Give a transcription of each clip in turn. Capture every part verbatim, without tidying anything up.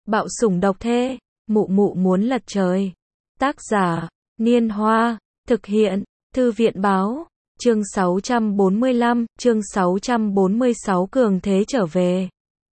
Bạo sủng độc thê, mụ mụ muốn lật trời. Tác giả, Niên Hoa, thực hiện, Thư viện báo, chương sáu trăm bốn mươi lăm, chương sáu trăm bốn mươi sáu cường thế trở về.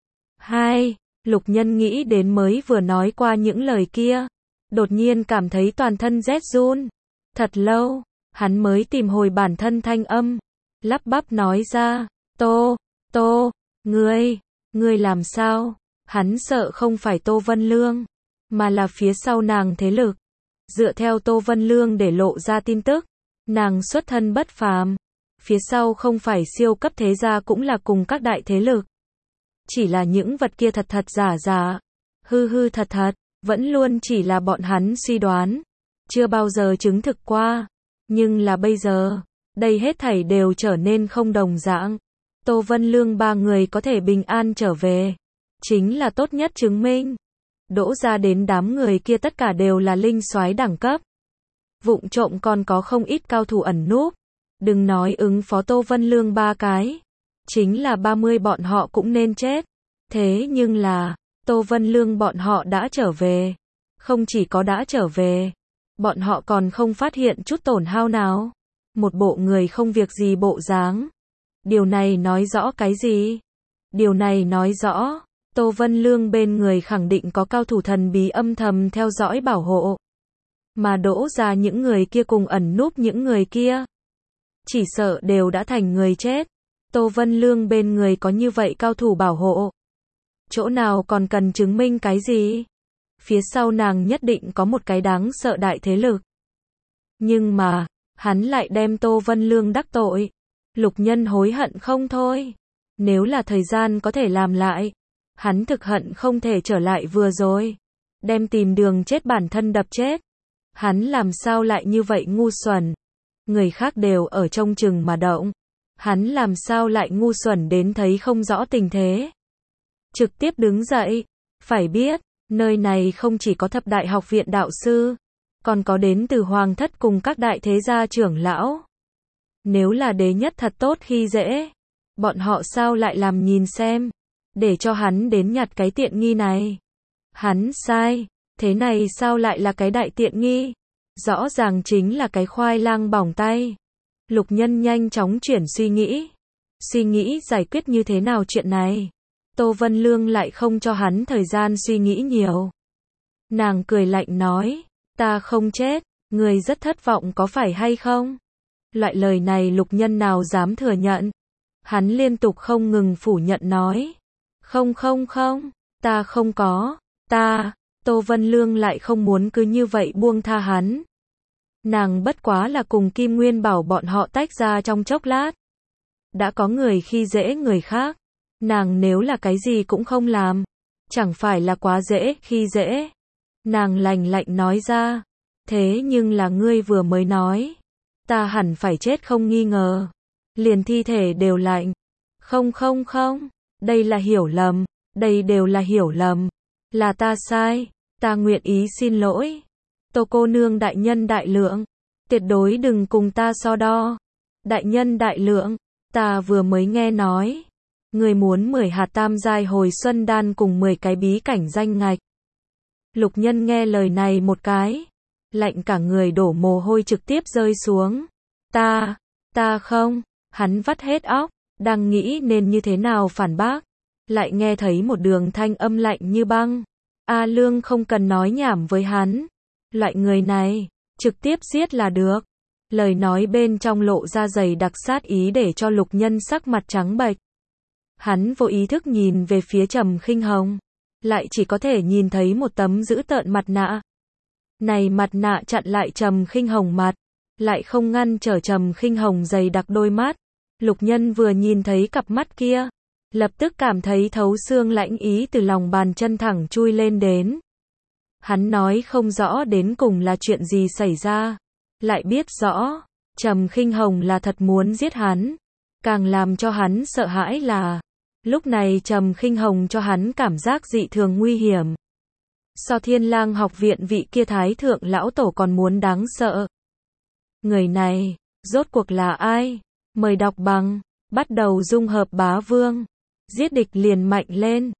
hai. Lục Nhân nghĩ đến mới vừa nói qua những lời kia, đột nhiên cảm thấy toàn thân rét run. Thật lâu, hắn mới tìm hồi bản thân thanh âm, lắp bắp nói ra, Tô, Tô, ngươi, ngươi làm sao? Hắn sợ không phải Tô Vân Lương, mà là phía sau nàng thế lực. Dựa theo Tô Vân Lương để lộ ra tin tức, nàng xuất thân bất phàm, phía sau không phải siêu cấp thế gia cũng là cùng các đại thế lực. Chỉ là những vật kia thật thật giả giả, hư hư thật thật, vẫn luôn chỉ là bọn hắn suy đoán, chưa bao giờ chứng thực qua. Nhưng là bây giờ, đây hết thảy đều trở nên không đồng dạng. Tô Vân Lương ba người có thể bình an trở về, chính là tốt nhất chứng minh. Đỗ ra đến đám người kia tất cả đều là linh soái đẳng cấp. Vụng trộm còn có không ít cao thủ ẩn núp. Đừng nói ứng phó Tô Vân Lương ba cái, chính là ba mươi bọn họ cũng nên chết. Thế nhưng là, Tô Vân Lương bọn họ đã trở về. Không chỉ có đã trở về, bọn họ còn không phát hiện chút tổn hao nào. Một bộ người không việc gì bộ dáng. Điều này nói rõ cái gì? Điều này nói rõ, Tô Vân Lương bên người khẳng định có cao thủ thần bí âm thầm theo dõi bảo hộ. Mà Đỗ ra những người kia cùng ẩn núp những người kia, chỉ sợ đều đã thành người chết. Tô Vân Lương bên người có như vậy cao thủ bảo hộ, chỗ nào còn cần chứng minh cái gì? Phía sau nàng nhất định có một cái đáng sợ đại thế lực. Nhưng mà, hắn lại đem Tô Vân Lương đắc tội. Lục Nhân hối hận không thôi. Nếu là thời gian có thể làm lại, hắn thực hận không thể trở lại vừa rồi, đem tìm đường chết bản thân đập chết. Hắn làm sao lại như vậy ngu xuẩn? Người khác đều ở trông chừng mà động, hắn làm sao lại ngu xuẩn đến thấy không rõ tình thế? Trực tiếp đứng dậy, phải biết, nơi này không chỉ có thập đại học viện đạo sư, còn có đến từ hoàng thất cùng các đại thế gia trưởng lão. Nếu là đế nhất thật tốt khi dễ, bọn họ sao lại làm nhìn xem, để cho hắn đến nhặt cái tiện nghi này. Hắn sai, thế này sao lại là cái đại tiện nghi? Rõ ràng chính là cái khoai lang bỏng tay. Lục Nhân nhanh chóng chuyển suy nghĩ, suy nghĩ giải quyết như thế nào chuyện này. Tô Vân Lương lại không cho hắn thời gian suy nghĩ nhiều. Nàng cười lạnh nói, ta không chết, người rất thất vọng có phải hay không? Loại lời này Lục Nhân nào dám thừa nhận. Hắn liên tục không ngừng phủ nhận nói, không không không, ta không có, ta, Tô Vân Lương lại không muốn cứ như vậy buông tha hắn. Nàng bất quá là cùng Kim Nguyên Bảo bọn họ tách ra trong chốc lát. Đã có người khi dễ người khác, nàng nếu là cái gì cũng không làm, chẳng phải là quá dễ khi dễ. Nàng lạnh lạnh nói ra, thế nhưng là ngươi vừa mới nói, ta hẳn phải chết không nghi ngờ. Liền thi thể đều lạnh. Không không không, đây là hiểu lầm, đây đều là hiểu lầm. Là ta sai, ta nguyện ý xin lỗi. Tô cô nương đại nhân đại lượng, tuyệt đối đừng cùng ta so đo. Đại nhân đại lượng, ta vừa mới nghe nói, người muốn mười hạt tam giai hồi xuân đan cùng mười cái bí cảnh danh ngạch. Lục Nhân nghe lời này một cái, lạnh cả người đổ mồ hôi trực tiếp rơi xuống. Ta, ta không, hắn vắt hết óc, đang nghĩ nên như thế nào phản bác. Lại nghe thấy một đường thanh âm lạnh như băng. A Lương không cần nói nhảm với hắn. Loại người này, trực tiếp giết là được. Lời nói bên trong lộ ra dày đặc sát ý để cho Lục Nhân sắc mặt trắng bệch. Hắn vô ý thức nhìn về phía Trầm Khinh Hồng, lại chỉ có thể nhìn thấy một tấm dữ tợn mặt nạ. Này mặt nạ chặn lại Trầm Khinh Hồng mặt, lại không ngăn trở Trầm Khinh Hồng dày đặc đôi mắt. Lục Nhân vừa nhìn thấy cặp mắt kia, lập tức cảm thấy thấu xương lãnh ý từ lòng bàn chân thẳng chui lên đến. Hắn nói không rõ đến cùng là chuyện gì xảy ra, lại biết rõ, Trầm Khinh Hồng là thật muốn giết hắn. Càng làm cho hắn sợ hãi là, lúc này Trầm Khinh Hồng cho hắn cảm giác dị thường nguy hiểm. So Thiên Lang học viện vị kia thái thượng lão tổ còn muốn đáng sợ. Người này, rốt cuộc là ai? Mời đọc bằng, bắt đầu dung hợp bá vương. Giết địch liền mạnh lên.